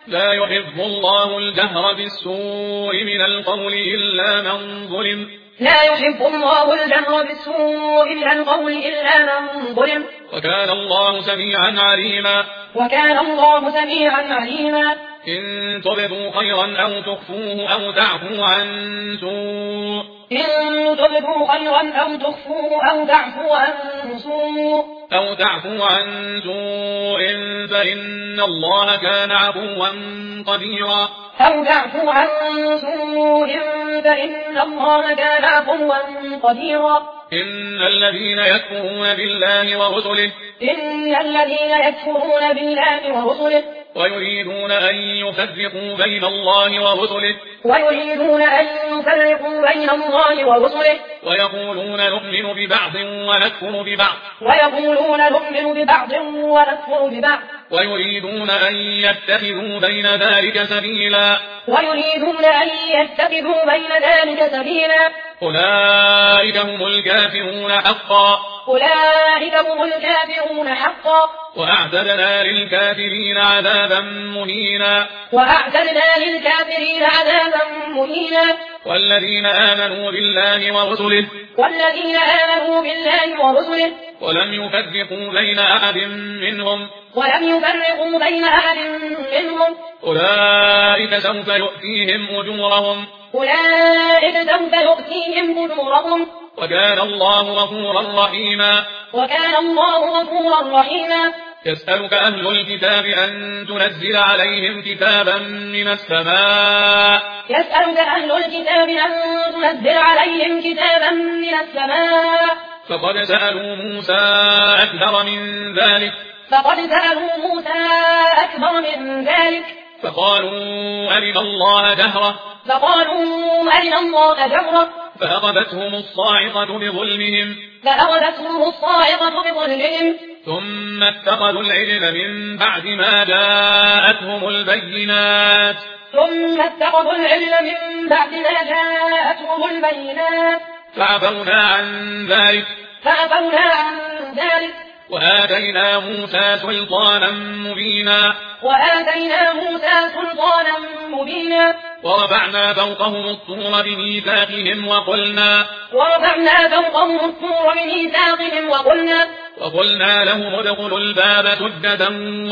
لا يحب الله الجهر بالسوء من القول إلا من ظلم. لا يحب الله الجهر بالسوء من القول إلا من ظلم. وكان الله سميعا عليما. وكان الله سميعا عليما. إن تبدوا خيرا أو تخفوه أو تعفوا عن سوء. إن تبدوا خيرا أو تخفوه أو تعفوا عن سوء. أو تعفوا عن سوء فإن الله كان عفوا قديرا. أو تعفوا عن سوء فإن الله كان عفوا قديرا. إن الذين يكفرون بالله ورسله. إن الذين يكفرون بالله ورسله. ويريدون أن يفرقوا بين الله ورسله. ويريدون أن يفرقوا بين الله ورسله. ويقولون نؤمن ببعض ونكفر ببعض. ويقولون نؤمن ببعض ونكفر ببعض. ويريدون أن يتخذوا بين ذلك سبيلا. ويريدون أن يتخذوا بين ذلك سبيلا. أولئك هم الكافرون حقا. أولئك هم الكافرون حقا. وأعتدنا للكافرين عذابا مهينا. وأعتدنا للكافرين عذابا مهينا. والذين آمنوا بالله ورسله. والذين آمنوا بالله ورسله. ولم يفرقوا بين أحد منهم. ولم يفرقوا بين أحد منهم. أولئك سوف يؤتيهم أجورهم. أولئك سوف يؤتيهم أجورهم. وكان الله غفورا رحيما. وكان الله غفورا رحيما. يسألك أهل الكتاب أن تنزل عليهم كتابا من السماء. يسألك أهل الكتاب أن تنزل عليهم كتابا من السماء. فقد سألوا موسى أكبر من ذلك. فقد سألوا موسى أكبر من ذلك. فقالوا أرنا الله جهرة. فقالوا أرنا الله جهرة. فأخذتهم الصاعقة بظلمهم. فأخذتهم الصاعقة بظلمهم. ثم اتخذوا العجل من بعد ما جاءتهم البينات. ثم اتخذوا العجل من بعد ما جاءتهم البينات. فعفونا عن ذلك. فعفونا عن ذلك. وآتينا موسى سلطانا مبينا. وآتينا موسى سلطانا مبينا. ورفعنا فوقهم الطور بميثاقهم وقلنا. ورفعنا فوقهم الطور بميثاقهم وقلنا لهم ادخلوا الباب سجدا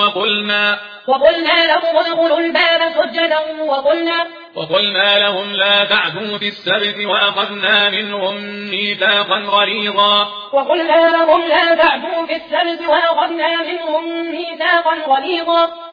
وقلنا لهم لا تعدوا في السبت وأخذنا منهم ميثاقا غليظا. وقلنا لهم لا تعدوا في السبت وأخذنا منهم ميثاقا غليظا.